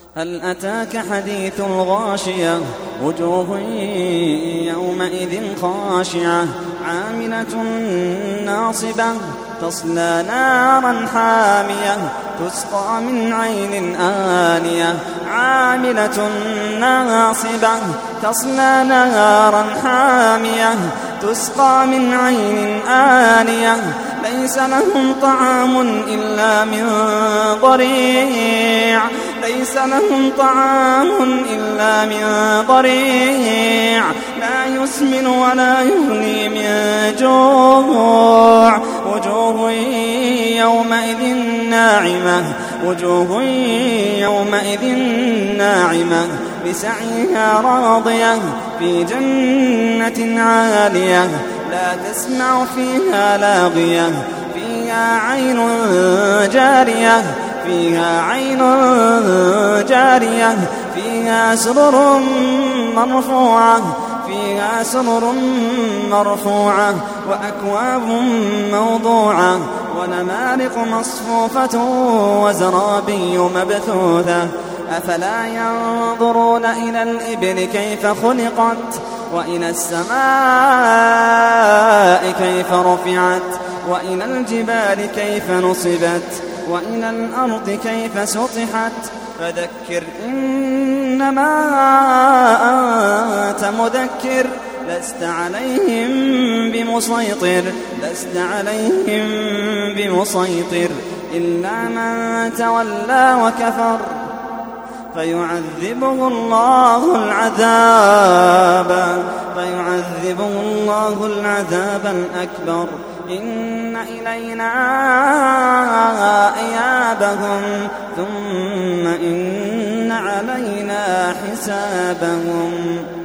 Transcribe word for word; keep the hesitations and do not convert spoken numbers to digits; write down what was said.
هل أتاك حديث الغاشية وجوه يومئذ خاشعة عاملة ناصبة تصلى نارا حامية تسقى من عين آنية عاملة ناصبة تصلى نارا حامية تسقى من عين آنية ليس لهم طعام إلا من ضريع ليس لهم طعام إلا من ضريع لا يسمن ولا يغني من جوع وجوه يومئذ ناعمة وجوه يومئذ ناعمة بسعيها راضية في جنة عالية لا تسمع فيها لاغية فيها عين جارية فيها عين جارية فيها سرر مرفوعة فيها سرر مرفوعة وأكواب موضوعة ونمارق مصفوفة وزرابي مبثوثة أفلا ينظرون إلى الإبل كيف خلقت وإلى السماء كيف رفعت وإلى الجبال كيف نصبت وإلى الأرض كيف سطحت فذكر إنما أنت مذكر لست عليهم بمسيطر لست عليهم بمسيطر إلا من تولى وكفر فيعذبه الله العذاب فيعذبه الله العذاب الأكبر إن إلينا إيابهم ثم إن علينا حسابهم.